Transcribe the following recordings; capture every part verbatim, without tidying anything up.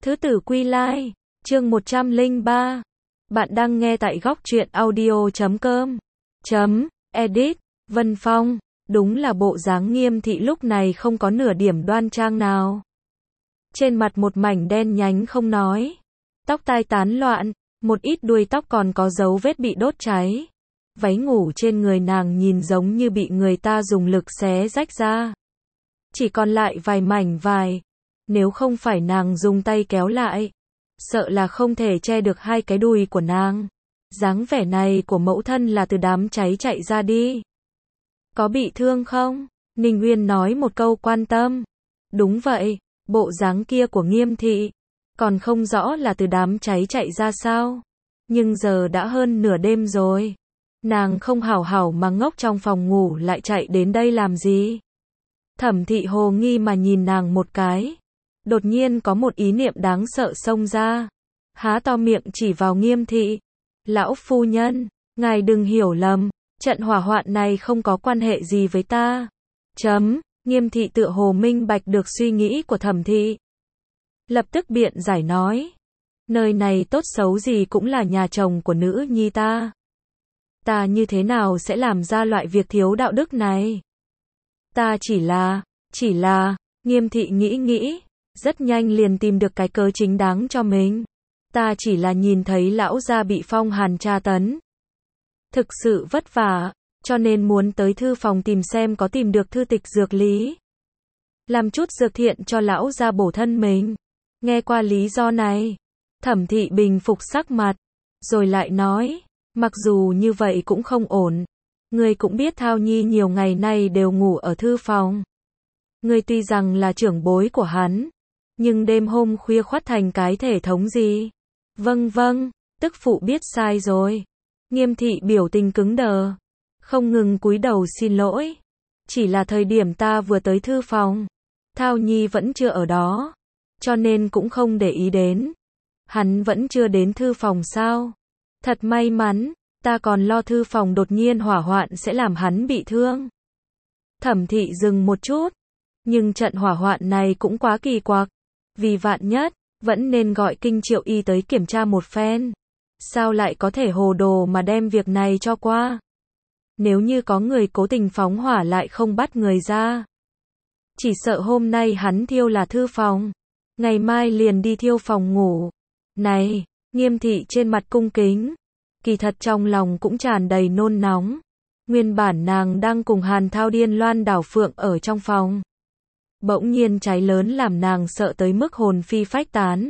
Thứ tử quy lai, chương một trăm lẻ ba. Bạn đang nghe tại góc truyện audio chấm com. Chấm, edit, Vân Phong, đúng là bộ dáng Nghiêm Thị lúc này không có nửa điểm đoan trang nào. Trên mặt một mảnh đen nhánh không nói. Tóc tai tán loạn, một ít đuôi tóc còn có dấu vết bị đốt cháy. Váy ngủ trên người nàng nhìn giống như bị người ta dùng lực xé rách ra. Chỉ còn lại vài mảnh vải. Nếu không phải nàng dùng tay kéo lại, sợ là không thể che được hai cái đùi của nàng. Dáng vẻ này của mẫu thân là từ đám cháy chạy ra đi. Có bị thương không? Ninh Uyên nói một câu quan tâm. Đúng vậy, bộ dáng kia của Nghiêm Thị. Còn không rõ là từ đám cháy chạy ra sao. Nhưng giờ đã hơn nửa đêm rồi. Nàng không hảo hảo mà ngốc trong phòng ngủ lại chạy đến đây làm gì? Thẩm Thị hồ nghi mà nhìn nàng một cái. Đột nhiên có một ý niệm đáng sợ xông ra. Há to miệng chỉ vào Nghiêm Thị. Lão phu nhân, ngài đừng hiểu lầm, trận hỏa hoạn này không có quan hệ gì với ta. Chấm, Nghiêm Thị tựa hồ minh bạch được suy nghĩ của Thẩm Thị. Lập tức biện giải nói. Nơi này tốt xấu gì cũng là nhà chồng của nữ nhi ta. Ta như thế nào sẽ làm ra loại việc thiếu đạo đức này? Ta chỉ là, chỉ là, Nghiêm Thị nghĩ nghĩ. Rất nhanh liền tìm được cái cớ chính đáng cho mình. Ta chỉ là nhìn thấy lão gia bị phong hàn tra tấn. Thực sự vất vả, cho nên muốn tới thư phòng tìm xem có tìm được thư tịch dược lý. Làm chút dược thiện cho lão gia bổ thân mình. Nghe qua lý do này, Thẩm Thị bình phục sắc mặt, rồi lại nói, mặc dù như vậy cũng không ổn. Ngươi cũng biết Thao Nhi nhiều ngày nay đều ngủ ở thư phòng. Ngươi tuy rằng là trưởng bối của hắn, nhưng đêm hôm khuya khoắt thành cái thể thống gì? Vâng vâng, tức phụ biết sai rồi. Nghiêm Thị biểu tình cứng đờ, không ngừng cúi đầu xin lỗi. Chỉ là thời điểm ta vừa tới thư phòng, Thao Nhi vẫn chưa ở đó, cho nên cũng không để ý đến. Hắn vẫn chưa đến thư phòng sao? Thật may mắn, ta còn lo thư phòng đột nhiên hỏa hoạn sẽ làm hắn bị thương. Thẩm Thị dừng một chút, nhưng trận hỏa hoạn này cũng quá kỳ quặc. Vì vạn nhất, vẫn nên gọi Kinh Triệu Y tới kiểm tra một phen. Sao lại có thể hồ đồ mà đem việc này cho qua? Nếu như có người cố tình phóng hỏa lại không bắt người ra. Chỉ sợ hôm nay hắn thiêu là thư phòng. Ngày mai liền đi thiêu phòng ngủ. Này, Nghiêm Thị trên mặt cung kính. Kỳ thật trong lòng cũng tràn đầy nôn nóng. Nguyên bản nàng đang cùng Hàn Thao điên loan đảo phượng ở trong phòng. Bỗng nhiên cháy lớn làm nàng sợ tới mức hồn phi phách tán.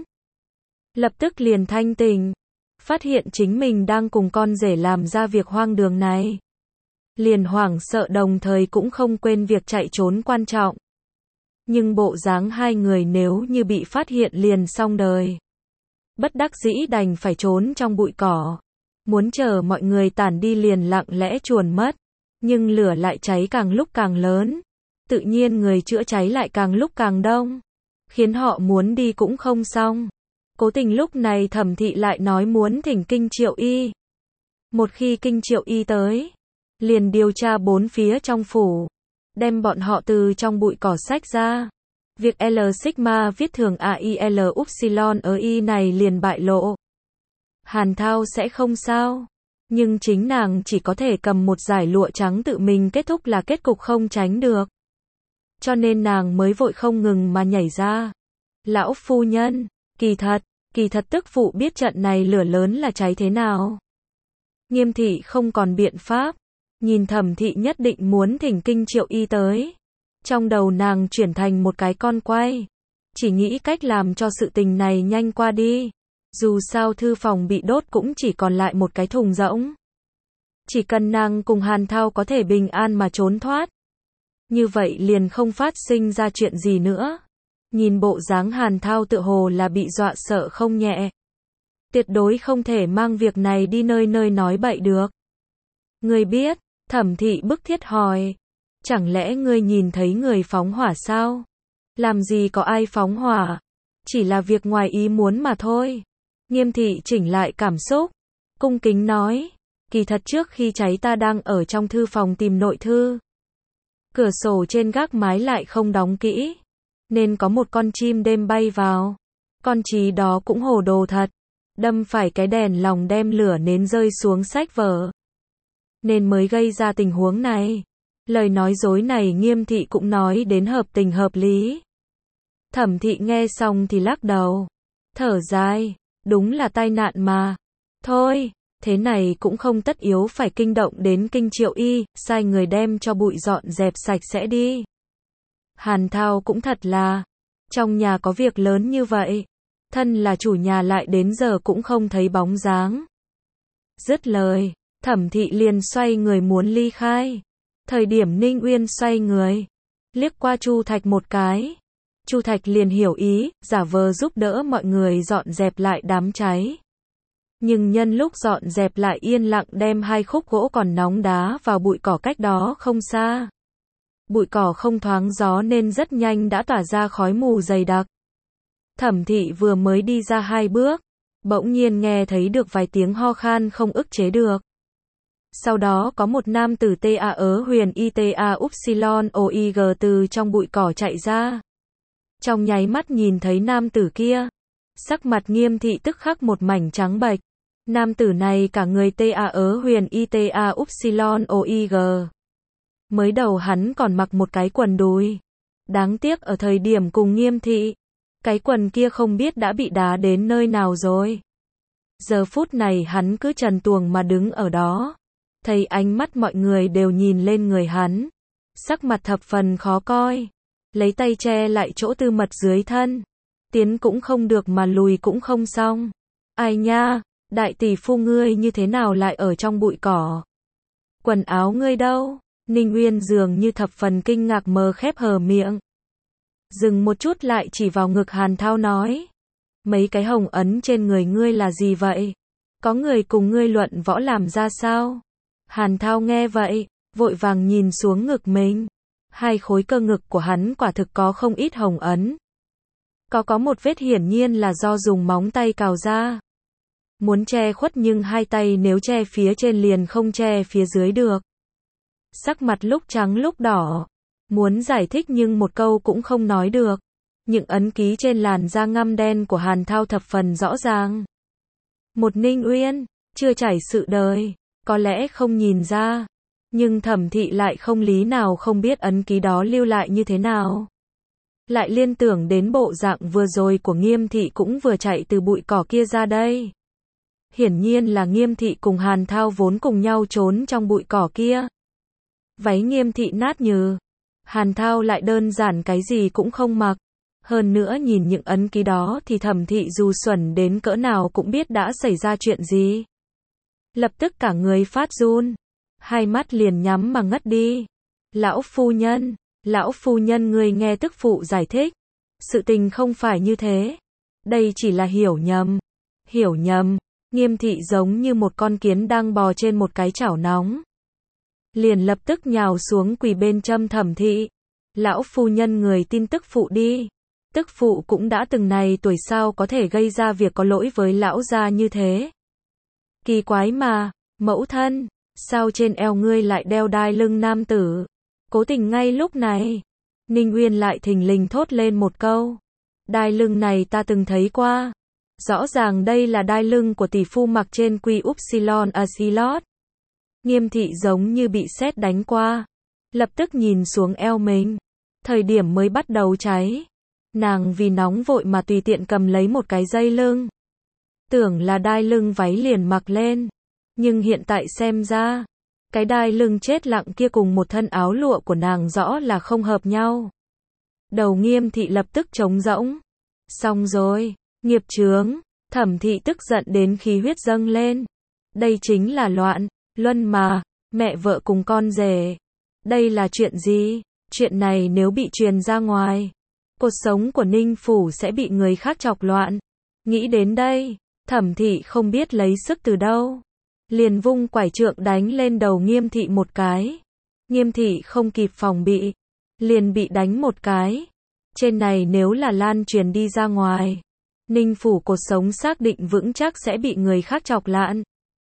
Lập tức liền thanh tỉnh, phát hiện chính mình đang cùng con rể làm ra việc hoang đường này. Liền hoảng sợ đồng thời cũng không quên việc chạy trốn quan trọng. Nhưng bộ dáng hai người nếu như bị phát hiện liền xong đời. Bất đắc dĩ đành phải trốn trong bụi cỏ. Muốn chờ mọi người tản đi liền lặng lẽ chuồn mất. Nhưng lửa lại cháy càng lúc càng lớn. Tự nhiên người chữa cháy lại càng lúc càng đông, khiến họ muốn đi cũng không xong. Cố tình lúc này Thẩm Thị lại nói muốn thỉnh Kinh Triệu Y. Một khi Kinh Triệu Y tới, liền điều tra bốn phía trong phủ, đem bọn họ từ trong bụi cỏ xách ra. Việc L Sigma viết thường A I L Upsilon ở Y này liền bại lộ. Hàn Thao sẽ không sao, nhưng chính nàng chỉ có thể cầm một dải lụa trắng tự mình kết thúc là kết cục không tránh được. Cho nên nàng mới vội không ngừng mà nhảy ra. Lão phu nhân, kỳ thật, kỳ thật tức phụ biết trận này lửa lớn là cháy thế nào. Nghiêm Thị không còn biện pháp, nhìn Thẩm Thị nhất định muốn thỉnh Kinh Triệu Y tới. Trong đầu nàng chuyển thành một cái con quay, chỉ nghĩ cách làm cho sự tình này nhanh qua đi. Dù sao thư phòng bị đốt cũng chỉ còn lại một cái thùng rỗng. Chỉ cần nàng cùng Hàn Thao có thể bình an mà trốn thoát. Như vậy liền không phát sinh ra chuyện gì nữa. Nhìn bộ dáng Hàn Thao tựa hồ là bị dọa sợ không nhẹ. Tuyệt đối không thể mang việc này đi nơi nơi nói bậy được. Ngươi biết, Thẩm Thị bức thiết hỏi. Chẳng lẽ ngươi nhìn thấy người phóng hỏa sao? Làm gì có ai phóng hỏa? Chỉ là việc ngoài ý muốn mà thôi. Nghiêm Thị chỉnh lại cảm xúc. Cung kính nói. Kỳ thật trước khi cháy ta đang ở trong thư phòng tìm nội thư. Cửa sổ trên gác mái lại không đóng kỹ, nên có một con chim đêm bay vào. Con trí đó cũng hồ đồ thật. Đâm phải cái đèn lòng đem lửa nến rơi xuống sách vở. Nên mới gây ra tình huống này. Lời nói dối này Nghiêm thị cũng nói đến hợp tình hợp lý. Thẩm thị nghe xong thì lắc đầu. Thở dài. Đúng là tai nạn mà. Thôi, thế này cũng không tất yếu phải kinh động đến Kinh Triệu Y, sai người đem cho bụi dọn dẹp sạch sẽ đi. Hàn Thao cũng thật là, trong nhà có việc lớn như vậy, thân là chủ nhà lại đến giờ cũng không thấy bóng dáng. Dứt lời, Thẩm thị liền xoay người muốn ly khai. Thời điểm Ninh Uyên xoay người, liếc qua Chu Thạch một cái. Chu Thạch liền hiểu ý, giả vờ giúp đỡ mọi người dọn dẹp lại đám cháy. Nhưng nhân lúc dọn dẹp lại yên lặng đem hai khúc gỗ còn nóng đá vào bụi cỏ cách đó không xa. Bụi cỏ không thoáng gió nên rất nhanh đã tỏa ra khói mù dày đặc. Thẩm thị vừa mới đi ra hai bước, bỗng nhiên nghe thấy được vài tiếng ho khan không ức chế được. Sau đó có một nam tử tê a ớ huyền y tê a upsilon oig từ trong bụi cỏ chạy ra. Trong nháy mắt nhìn thấy nam tử kia, sắc mặt Nghiêm thị tức khắc một mảnh trắng bệch. Nam tử này cả người tê a ớ huyền y tê a upsilon oig. Mới đầu hắn còn mặc một cái quần đùi. Đáng tiếc ở thời điểm cùng Nghiêm thị, cái quần kia không biết đã bị đá đến nơi nào rồi. Giờ phút này hắn cứ trần truồng mà đứng ở đó. Thấy ánh mắt mọi người đều nhìn lên người hắn. Sắc mặt thập phần khó coi. Lấy tay che lại chỗ tư mật dưới thân. Tiến cũng không được mà lùi cũng không xong. Ai nha, đại tỷ phu ngươi như thế nào lại ở trong bụi cỏ? Quần áo ngươi đâu? Ninh Uyên dường như thập phần kinh ngạc mờ khép hờ miệng. Dừng một chút lại chỉ vào ngực Hàn Thao nói. Mấy cái hồng ấn trên người ngươi là gì vậy? Có người cùng ngươi luận võ làm ra sao? Hàn Thao nghe vậy, vội vàng nhìn xuống ngực mình. Hai khối cơ ngực của hắn quả thực có không ít hồng ấn. Có có một vết hiển nhiên là do dùng móng tay cào ra. Muốn che khuất nhưng hai tay nếu che phía trên liền không che phía dưới được. Sắc mặt lúc trắng lúc đỏ. Muốn giải thích nhưng một câu cũng không nói được. Những ấn ký trên làn da ngăm đen của Hàn Thao thập phần rõ ràng. Một Ninh Uyên, chưa trải sự đời, có lẽ không nhìn ra. Nhưng Thẩm thị lại không lý nào không biết ấn ký đó lưu lại như thế nào. Lại liên tưởng đến bộ dạng vừa rồi của Nghiêm thị cũng vừa chạy từ bụi cỏ kia ra đây. Hiển nhiên là Nghiêm thị cùng Hàn Thao vốn cùng nhau trốn trong bụi cỏ kia. Váy Nghiêm thị nát nhừ. Hàn Thao lại đơn giản cái gì cũng không mặc. Hơn nữa nhìn những ấn ký đó thì Thẩm thị dù xuẩn đến cỡ nào cũng biết đã xảy ra chuyện gì. Lập tức cả người phát run. Hai mắt liền nhắm mà ngất đi. Lão phu nhân, lão phu nhân người nghe tức phụ giải thích. Sự tình không phải như thế. Đây chỉ là hiểu nhầm. Hiểu nhầm. Nghiêm thị giống như một con kiến đang bò trên một cái chảo nóng. Liền lập tức nhào xuống quỳ bên châm Thẩm thị. Lão phu nhân người tin tức phụ đi. Tức phụ cũng đã từng này tuổi sao có thể gây ra việc có lỗi với lão gia như thế. Kỳ quái mà, mẫu thân, sao trên eo ngươi lại đeo đai lưng nam tử? Cố tình ngay lúc này, Ninh Uyên lại thình lình thốt lên một câu. Đai lưng này ta từng thấy qua. Rõ ràng đây là đai lưng của tỷ phu mặc trên Quy Upsilon Asilot. Nghiêm thị giống như bị sét đánh qua. Lập tức nhìn xuống eo mình. Thời điểm mới bắt đầu cháy. Nàng vì nóng vội mà tùy tiện cầm lấy một cái dây lưng. Tưởng là đai lưng váy liền mặc lên. Nhưng hiện tại xem ra, cái đai lưng chết lặng kia cùng một thân áo lụa của nàng rõ là không hợp nhau. Đầu Nghiêm thị lập tức trống rỗng. Xong rồi, nghiệp chướng, Thẩm thị tức giận đến khí huyết dâng lên. Đây chính là loạn, luân mà, mẹ vợ cùng con rể. Đây là chuyện gì? Chuyện này nếu bị truyền ra ngoài, cuộc sống của Ninh Phủ sẽ bị người khác chọc loạn. Nghĩ đến đây, Thẩm thị không biết lấy sức từ đâu. Liền vung quải trượng đánh lên đầu Nghiêm thị một cái. Nghiêm thị không kịp phòng bị. Liền bị đánh một cái. Trên này nếu là lan truyền đi ra ngoài. Ninh Phủ cuộc sống xác định vững chắc sẽ bị người khác chọc lạn.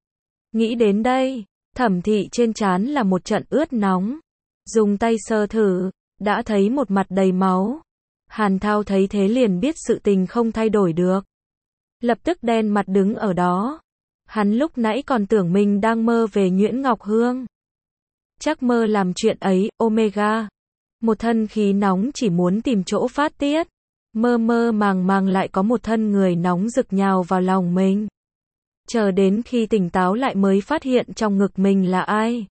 Nghĩ đến đây, Thẩm thị trên trán là một trận ướt nóng. Dùng tay sờ thử, đã thấy một mặt đầy máu. Hàn Thao thấy thế liền biết sự tình không thay đổi được. Lập tức đen mặt đứng ở đó. Hắn lúc nãy còn tưởng mình đang mơ về Nguyễn Ngọc Hương. Chắc mơ làm chuyện ấy, Omega. Một thân khí nóng chỉ muốn tìm chỗ phát tiết. Mơ mơ màng màng lại có một thân người nóng rực nhào vào lòng mình. Chờ đến khi tỉnh táo lại mới phát hiện trong ngực mình là ai.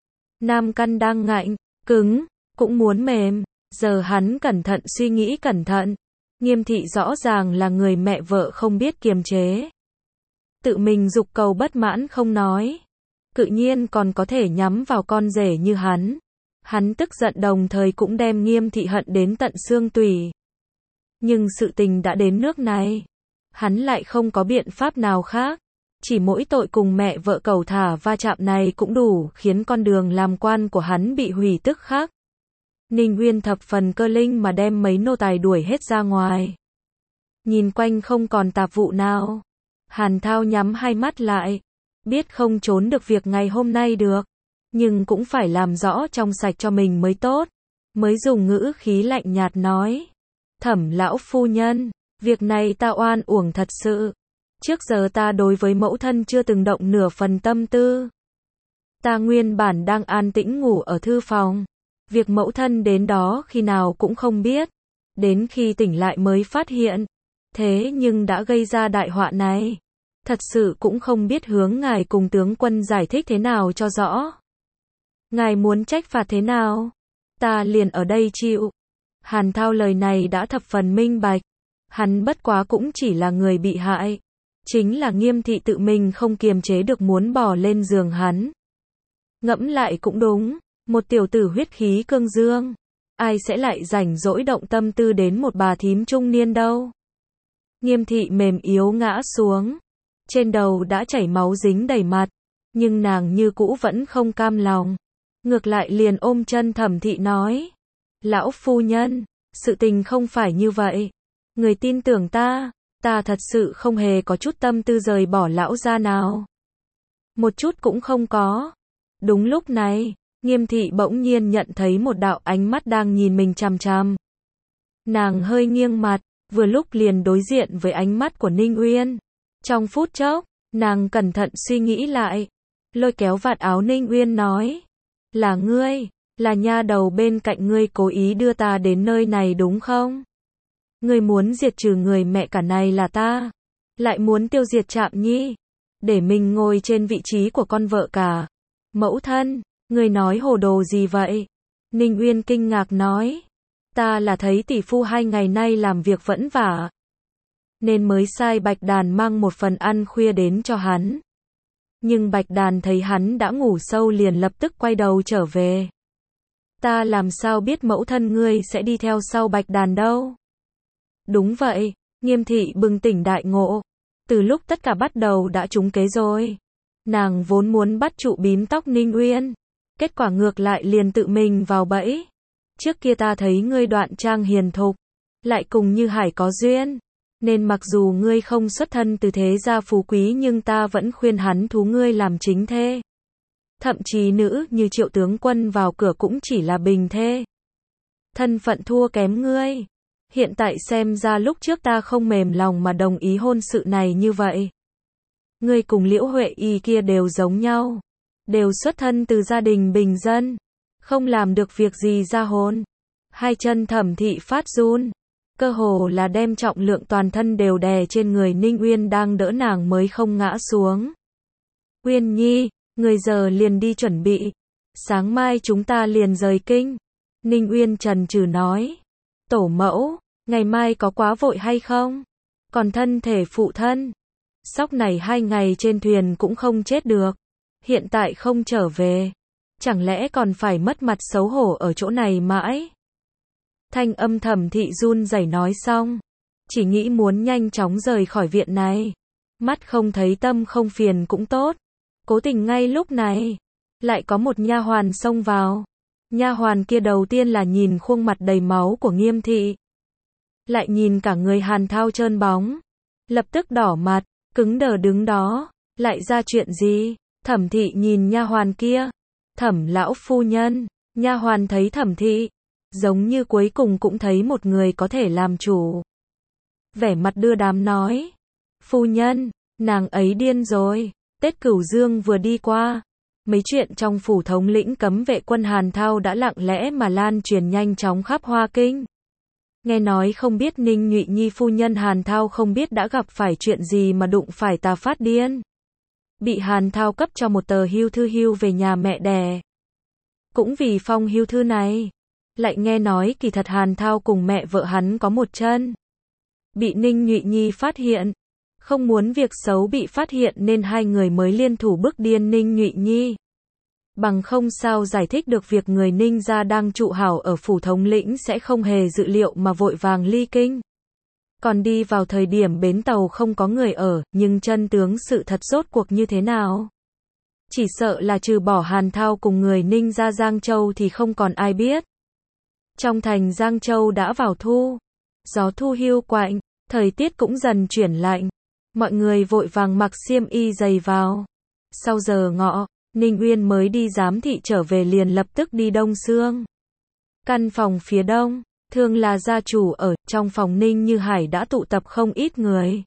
Nam căn đang ngạnh, cứng, cũng muốn mềm. Giờ hắn cẩn thận suy nghĩ cẩn thận. Nghiêm thị rõ ràng là người mẹ vợ không biết kiềm chế. Tự mình dục cầu bất mãn không nói. Tự nhiên còn có thể nhắm vào con rể như hắn. Hắn tức giận đồng thời cũng đem Nghiêm thị hận đến tận xương tủy. Nhưng sự tình đã đến nước này. Hắn lại không có biện pháp nào khác. Chỉ mỗi tội cùng mẹ vợ cẩu thả va chạm này cũng đủ khiến con đường làm quan của hắn bị hủy tức khắc. Ninh Uyên thập phần cơ linh mà đem mấy nô tài đuổi hết ra ngoài. Nhìn quanh không còn tạp vụ nào. Hàn Thao nhắm hai mắt lại. Biết không trốn được việc ngày hôm nay được. Nhưng cũng phải làm rõ trong sạch cho mình mới tốt. Mới dùng ngữ khí lạnh nhạt nói. Thẩm lão phu nhân, việc này ta oan uổng thật sự. Trước giờ ta đối với mẫu thân chưa từng động nửa phần tâm tư. Ta nguyên bản đang an tĩnh ngủ ở thư phòng. Việc mẫu thân đến đó khi nào cũng không biết. Đến khi tỉnh lại mới phát hiện. Thế nhưng đã gây ra đại họa này. Thật sự cũng không biết hướng ngài cùng tướng quân giải thích thế nào cho rõ. Ngài muốn trách phạt thế nào? Ta liền ở đây chịu. Hàn Thao lời này đã thập phần minh bạch. Hắn bất quá cũng chỉ là người bị hại. Chính là Nghiêm thị tự mình không kiềm chế được muốn bò lên giường hắn. Ngẫm lại cũng đúng. Một tiểu tử huyết khí cương dương. Ai sẽ lại rảnh rỗi động tâm tư đến một bà thím trung niên đâu. Nghiêm thị mềm yếu ngã xuống. Trên đầu đã chảy máu dính đầy mặt. Nhưng nàng như cũ vẫn không cam lòng. Ngược lại liền ôm chân Thẩm thị nói. Lão phu nhân, sự tình không phải như vậy. Người tin tưởng ta, ta thật sự không hề có chút tâm tư rời bỏ lão gia nào. Một chút cũng không có. Đúng lúc này, Nghiêm thị bỗng nhiên nhận thấy một đạo ánh mắt đang nhìn mình chằm chằm. Nàng hơi nghiêng mặt, vừa lúc liền đối diện với ánh mắt của Ninh Uyên. Trong phút chốc, nàng cẩn thận suy nghĩ lại. Lôi kéo vạt áo Ninh Uyên nói. Là ngươi, là nha đầu bên cạnh ngươi cố ý đưa ta đến nơi này đúng không? Ngươi muốn diệt trừ người mẹ cả này là ta. Lại muốn tiêu diệt Trạm Nhi. Để mình ngồi trên vị trí của con vợ cả. Mẫu thân, ngươi nói hồ đồ gì vậy? Ninh Uyên kinh ngạc nói. Ta là thấy tỷ phu hai ngày nay làm việc vẫn vả. Nên mới sai Bạch Đàn mang một phần ăn khuya đến cho hắn. Nhưng Bạch Đàn thấy hắn đã ngủ sâu liền lập tức quay đầu trở về. Ta làm sao biết mẫu thân ngươi sẽ đi theo sau Bạch Đàn đâu? Đúng vậy, Nghiêm thị bừng tỉnh đại ngộ. Từ lúc tất cả bắt đầu đã trúng kế rồi. Nàng vốn muốn bắt trụ bím tóc Ninh Uyên. Kết quả ngược lại liền tự mình vào bẫy. Trước kia ta thấy ngươi đoạn trang hiền thục. Lại cùng Như Hải có duyên. Nên mặc dù ngươi không xuất thân từ thế gia phú quý nhưng ta vẫn khuyên hắn thú ngươi làm chính thê. Thậm chí nữ như Triệu tướng quân vào cửa cũng chỉ là bình thê. Thân phận thua kém ngươi. Hiện tại xem ra lúc trước ta không mềm lòng mà đồng ý hôn sự này như vậy. Ngươi cùng Liễu Huệ Y kia đều giống nhau. Đều xuất thân từ gia đình bình dân. Không làm được việc gì ra hôn. Hai chân Thẩm thị phát run. Cơ hồ là đem trọng lượng toàn thân đều đè trên người Ninh Uyên đang đỡ nàng mới không ngã xuống. Uyên Nhi, người giờ liền đi chuẩn bị. Sáng mai chúng ta liền rời kinh. Ninh Uyên chần chừ nói. Tổ mẫu, ngày mai có quá vội hay không? Còn thân thể phụ thân. Sóc này hai ngày trên thuyền cũng không chết được. Hiện tại không trở về. Chẳng lẽ còn phải mất mặt xấu hổ ở chỗ này mãi? Thanh âm Thẩm thị run rẩy nói xong. Chỉ nghĩ muốn nhanh chóng rời khỏi viện này. Mắt không thấy tâm không phiền cũng tốt. Cố tình ngay lúc này. Lại có một nha hoàn xông vào. Nha hoàn kia đầu tiên là nhìn khuôn mặt đầy máu của Nghiêm thị. Lại nhìn cả người Hàn Thao trơn bóng. Lập tức đỏ mặt, cứng đờ đứng đó. Lại ra chuyện gì? Thẩm thị nhìn nha hoàn kia. Thẩm lão phu nhân. Nha hoàn thấy Thẩm thị. giống như cuối cùng cũng thấy một người có thể làm chủ. Vẻ mặt đưa đám nói, phu nhân, nàng ấy điên rồi. Tết Cửu Dương vừa đi qua, mấy chuyện trong phủ thống lĩnh cấm vệ quân Hàn Thao đã lặng lẽ mà lan truyền nhanh chóng khắp Hoa Kinh. Nghe nói không biết Ninh Nhụy Nhi phu nhân Hàn Thao không biết đã gặp phải chuyện gì mà đụng phải tà phát điên. Bị Hàn Thao cấp cho một tờ hưu thư hưu về nhà mẹ đẻ. Cũng vì phong hưu thư này, lại nghe nói kỳ thật Hàn Thao cùng mẹ vợ hắn có một chân. Bị Ninh Nhụy Nhi phát hiện. Không muốn việc xấu bị phát hiện nên hai người mới liên thủ bức điên Ninh Nhụy Nhi. Bằng không sao giải thích được việc người Ninh gia đang trụ hảo ở phủ thống lĩnh sẽ không hề dự liệu mà vội vàng ly kinh. Còn đi vào thời điểm bến tàu không có người ở, nhưng chân tướng sự thật rốt cuộc như thế nào? Chỉ sợ là trừ bỏ Hàn Thao cùng người Ninh gia Giang Châu thì không còn ai biết. Trong thành Giang Châu đã vào thu. Gió thu hiu quạnh, thời tiết cũng dần chuyển lạnh. Mọi người vội vàng mặc xiêm y dày vào. Sau giờ ngọ, Ninh Uyên mới đi giám thị trở về liền lập tức đi Đông Xương. Căn phòng phía đông, thường là gia chủ ở, trong phòng Ninh Như Hải đã tụ tập không ít người.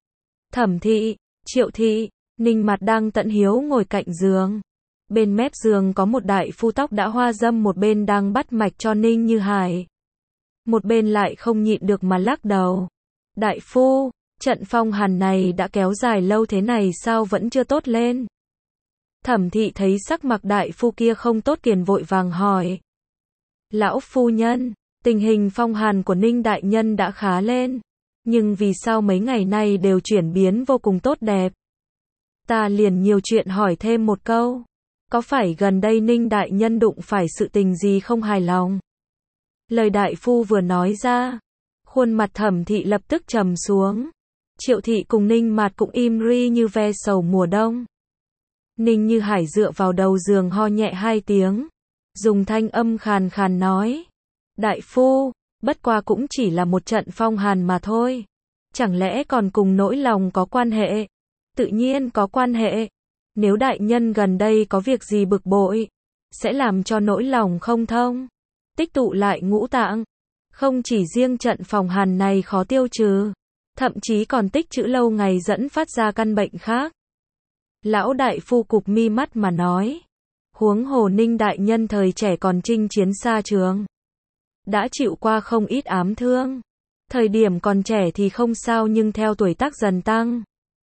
Thẩm thị, Triệu thị, Ninh Mặt đang tận hiếu ngồi cạnh giường. Bên mép giường có một đại phu tóc đã hoa dâm, một bên đang bắt mạch cho Ninh Như Hải. Một bên lại không nhịn được mà lắc đầu. Đại phu, trận phong hàn này đã kéo dài lâu thế này sao vẫn chưa tốt lên? Thẩm thị thấy sắc mặt đại phu kia không tốt liền vội vàng hỏi. Lão phu nhân, tình hình phong hàn của Ninh đại nhân đã khá lên. Nhưng vì sao mấy ngày nay đều chuyển biến vô cùng tốt đẹp? Ta liền nhiều chuyện hỏi thêm một câu. Có phải gần đây Ninh đại nhân đụng phải sự tình gì không hài lòng? Lời đại phu vừa nói ra, khuôn mặt Thẩm thị lập tức trầm xuống. Triệu thị cùng Ninh Mạt cũng im ri như ve sầu mùa đông. Ninh Như Hải dựa vào đầu giường ho nhẹ hai tiếng, dùng thanh âm khàn khàn nói. Đại phu, bất qua cũng chỉ là một trận phong hàn mà thôi. Chẳng lẽ còn cùng nỗi lòng có quan hệ? Tự nhiên có quan hệ. Nếu đại nhân gần đây có việc gì bực bội, sẽ làm cho nỗi lòng không thông, tích tụ lại ngũ tạng. Không chỉ riêng trận phong hàn này khó tiêu trừ, thậm chí còn tích trữ lâu ngày dẫn phát ra căn bệnh khác. Lão đại phu cụp mi mắt mà nói. Huống hồ Ninh đại nhân thời trẻ còn chinh chiến xa trường. Đã chịu qua không ít ám thương. Thời điểm còn trẻ thì không sao nhưng theo tuổi tác dần tăng.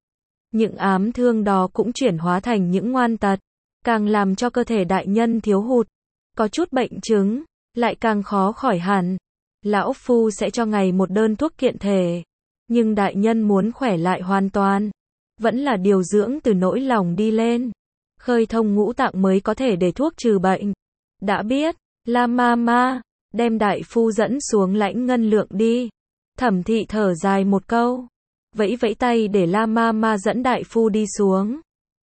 Những ám thương đó cũng chuyển hóa thành những ngoan tật. Càng làm cho cơ thể đại nhân thiếu hụt. Có chút bệnh chứng, lại càng khó khỏi hẳn. Lão phu sẽ cho ngài một đơn thuốc kiện thể. Nhưng đại nhân muốn khỏe lại hoàn toàn, vẫn là điều dưỡng từ nỗi lòng đi lên. Khơi thông ngũ tạng mới có thể để thuốc trừ bệnh. Đã biết, La ma ma, đem đại phu dẫn xuống lãnh ngân lượng đi. Thẩm thị thở dài một câu, vẫy vẫy tay để La ma ma dẫn đại phu đi xuống.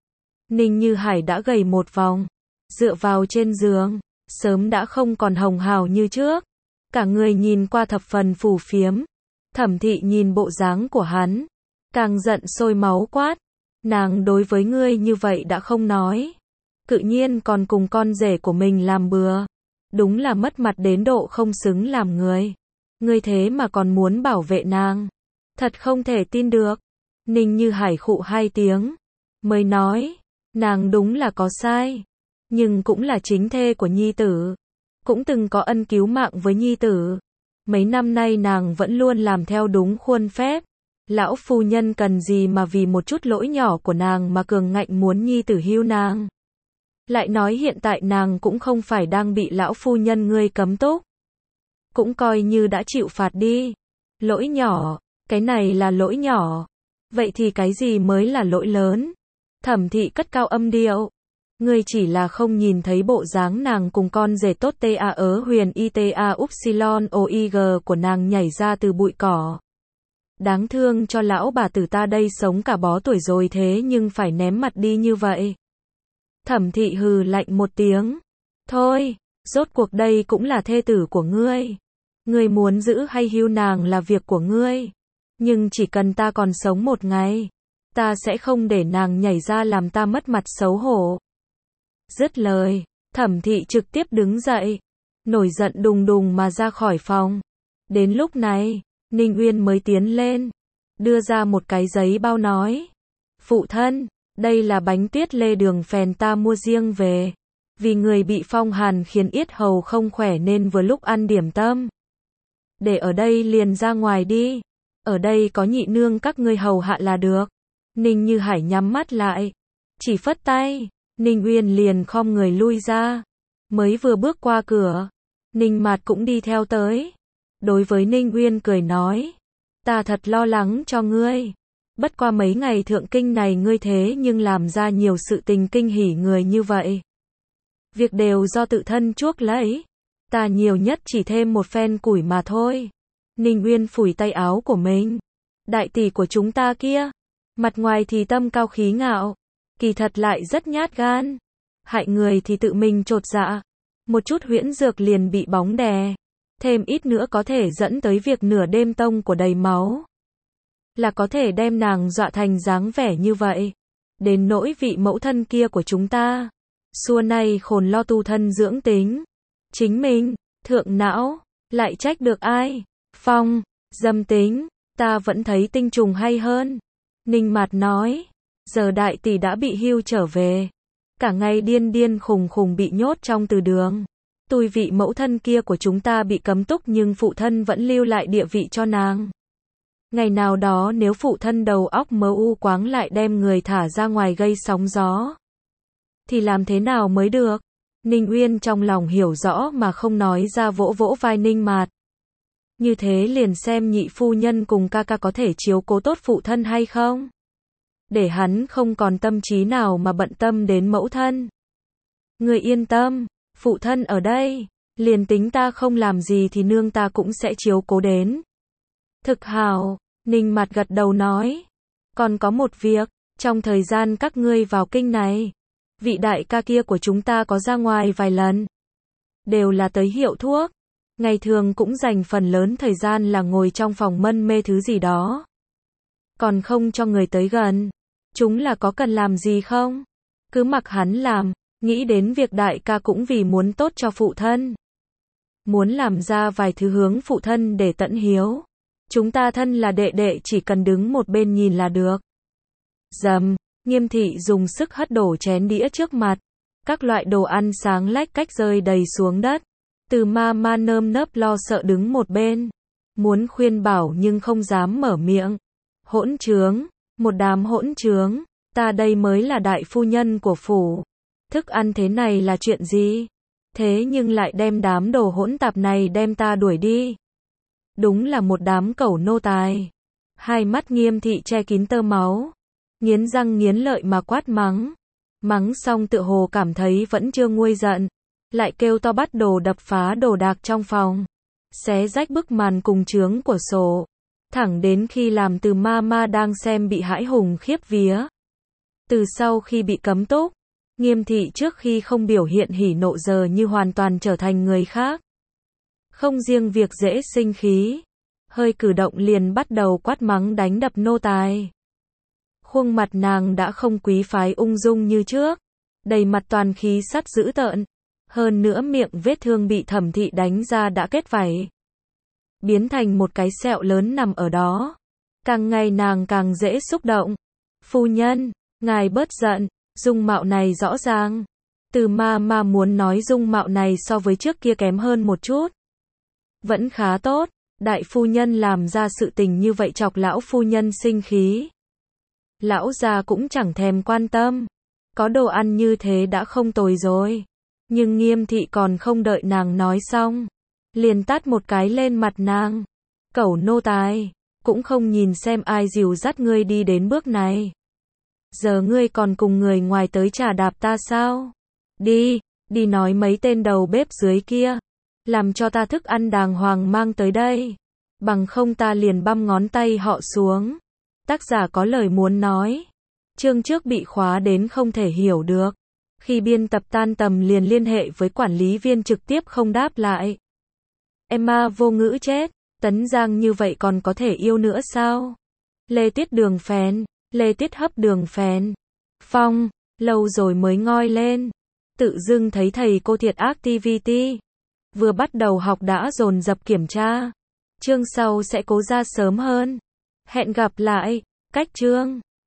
Ninh Như Hải đã gầy một vòng, dựa vào trên giường, sớm đã không còn hồng hào như trước. Cả người nhìn qua thập phần phù phiếm. Thẩm thị nhìn bộ dáng của hắn, càng giận sôi máu quát. Nàng đối với ngươi như vậy đã không nói. Cự nhiên còn cùng con rể của mình làm bừa. Đúng là mất mặt đến độ không xứng làm người. Ngươi thế mà còn muốn bảo vệ nàng. Thật không thể tin được. Ninh Như Hải khụ hai tiếng, mới nói, nàng đúng là có sai. Nhưng cũng là chính thê của nhi tử. Cũng từng có ân cứu mạng với nhi tử. Mấy năm nay nàng vẫn luôn làm theo đúng khuôn phép. Lão phu nhân cần gì mà vì một chút lỗi nhỏ của nàng mà cường ngạnh muốn nhi tử hưu nàng. Lại nói hiện tại nàng cũng không phải đang bị lão phu nhân ngươi cấm túc. Cũng coi như đã chịu phạt đi. Lỗi nhỏ, cái này là lỗi nhỏ. Vậy thì cái gì mới là lỗi lớn? Thẩm thị cất cao âm điệu. Ngươi chỉ là không nhìn thấy bộ dáng nàng cùng con rể tốt ta ớ huyền ita upsilon oig của nàng nhảy ra từ bụi cỏ. Đáng thương cho lão bà tử ta đây sống cả bó tuổi rồi thế nhưng phải ném mặt đi như vậy. Thẩm thị hừ lạnh một tiếng. Thôi, rốt cuộc đây cũng là thê tử của ngươi. Ngươi muốn giữ hay hưu nàng là việc của ngươi. Nhưng chỉ cần ta còn sống một ngày, ta sẽ không để nàng nhảy ra làm ta mất mặt xấu hổ. Dứt lời, Thẩm thị trực tiếp đứng dậy. nổi giận đùng đùng mà ra khỏi phòng. Đến lúc này, Ninh Uyên mới tiến lên, đưa ra một cái giấy bao nói. Phụ thân, đây là bánh tuyết lê đường phèn ta mua riêng về. Vì người bị phong hàn khiến yết hầu không khỏe nên vừa lúc ăn điểm tâm. Để ở đây liền ra ngoài đi. Ở đây có nhị nương các ngươi hầu hạ là được. Ninh Như Hải nhắm mắt lại, chỉ phất tay, Ninh Uyên liền khom người lui ra. Mới vừa bước qua cửa, Ninh Mạt cũng đi theo tới. Đối với Ninh Uyên cười nói, ta thật lo lắng cho ngươi. Bất qua mấy ngày thượng kinh này ngươi thế nhưng làm ra nhiều sự tình kinh hỉ người như vậy. Việc đều do tự thân chuốc lấy. Ta nhiều nhất chỉ thêm một phen củi mà thôi. Ninh Uyên phủi tay áo của mình. Đại tỷ của chúng ta kia, mặt ngoài thì tâm cao khí ngạo, kỳ thật lại rất nhát gan. Hại người thì tự mình chột dạ. Một chút huyễn dược liền bị bóng đè. Thêm ít nữa có thể dẫn tới việc nửa đêm tông của đầy máu. Là có thể đem nàng dọa thành dáng vẻ như vậy. Đến nỗi vị mẫu thân kia của chúng ta, xua nay khồn lo tu thân dưỡng tính. Chính mình, thượng não, lại trách được ai? Phong, dâm tính, ta vẫn thấy tinh trùng hay hơn. Ninh Mạt nói, giờ đại tỷ đã bị hưu trở về. Cả ngày điên điên khùng khùng bị nhốt trong từ đường. Tui vị mẫu thân kia của chúng ta bị cấm túc nhưng phụ thân vẫn lưu lại địa vị cho nàng. Ngày nào đó nếu phụ thân đầu óc mơ u quáng lại đem người thả ra ngoài gây sóng gió, thì làm thế nào mới được? Ninh Uyên trong lòng hiểu rõ mà không nói ra, vỗ vỗ vai Ninh Mạt. Như thế liền xem nhị phu nhân cùng ca ca có thể chiếu cố tốt phụ thân hay không? Để hắn không còn tâm trí nào mà bận tâm đến mẫu thân. Người yên tâm, phụ thân ở đây, liền tính ta không làm gì thì nương ta cũng sẽ chiếu cố đến. Thực hào, Ninh Mạt gật đầu nói. Còn có một việc, trong thời gian các ngươi vào kinh này, vị đại ca kia của chúng ta có ra ngoài vài lần. Đều là tới hiệu thuốc. Ngày thường cũng dành phần lớn thời gian là ngồi trong phòng mân mê thứ gì đó. Còn không cho người tới gần. Chúng là có cần làm gì không? Cứ mặc hắn làm, nghĩ đến việc đại ca cũng vì muốn tốt cho phụ thân. Muốn làm ra vài thứ hướng phụ thân để tận hiếu. Chúng ta thân là đệ đệ chỉ cần đứng một bên nhìn là được. Dầm, Nghiêm thị dùng sức hất đổ chén đĩa trước mặt. Các loại đồ ăn sáng lách cách rơi đầy xuống đất. Từ ma ma nơm nớp lo sợ đứng một bên. Muốn khuyên bảo nhưng không dám mở miệng. Hỗn trướng, một đám hỗn trướng, ta đây mới là đại phu nhân của phủ. Thức ăn thế này là chuyện gì? Thế nhưng lại đem đám đồ hỗn tạp này đem ta đuổi đi. Đúng là một đám cẩu nô tài. Hai mắt Nghiêm thị che kín tơ máu. Nghiến răng nghiến lợi mà quát mắng. Mắng xong tựa hồ cảm thấy vẫn chưa nguôi giận. Lại kêu to bắt đồ đập phá đồ đạc trong phòng. Xé rách bức màn cùng chướng của sổ. Thẳng đến khi làm Từ ma ma đang xem bị hãi hùng khiếp vía. Từ sau khi bị cấm túc, Nghiêm thị trước khi không biểu hiện hỉ nộ giờ như hoàn toàn trở thành người khác. Không riêng việc dễ sinh khí, hơi cử động liền bắt đầu quát mắng đánh đập nô tài. Khuôn mặt nàng đã không quý phái ung dung như trước, đầy mặt toàn khí sắt dữ tợn. Hơn nữa miệng vết thương bị Thẩm thị đánh ra đã kết vảy, biến thành một cái sẹo lớn nằm ở đó. Càng ngày nàng càng dễ xúc động. Phu nhân, ngài bớt giận, dung mạo này rõ ràng. Từ ma ma muốn nói dung mạo này so với trước kia kém hơn một chút. Vẫn khá tốt, đại phu nhân làm ra sự tình như vậy chọc lão phu nhân sinh khí. Lão già cũng chẳng thèm quan tâm. Có đồ ăn như thế đã không tồi rồi. Nhưng Nghiêm thị còn không đợi nàng nói xong, liền tát một cái lên mặt nàng. Cẩu nô tài, cũng không nhìn xem ai dìu dắt ngươi đi đến bước này. Giờ ngươi còn cùng người ngoài tới trà đạp ta sao? Đi, đi nói mấy tên đầu bếp dưới kia, làm cho ta thức ăn đàng hoàng mang tới đây. Bằng không ta liền băm ngón tay họ xuống. Tác giả có lời muốn nói. Chương trước bị khóa đến không thể hiểu được. Khi biên tập tan tầm liền liên hệ với quản lý viên trực tiếp không đáp lại. Emma vô ngữ chết. Tấn Giang như vậy còn có thể yêu nữa sao? Lê Tiết đường phèn. Lê Tiết hấp đường phèn. Phong, lâu rồi mới ngoi lên. Tự dưng thấy thầy cô thiệt activity. vừa bắt đầu học đã dồn dập kiểm tra. Chương sau sẽ cố ra sớm hơn. Hẹn gặp lại. Cách chương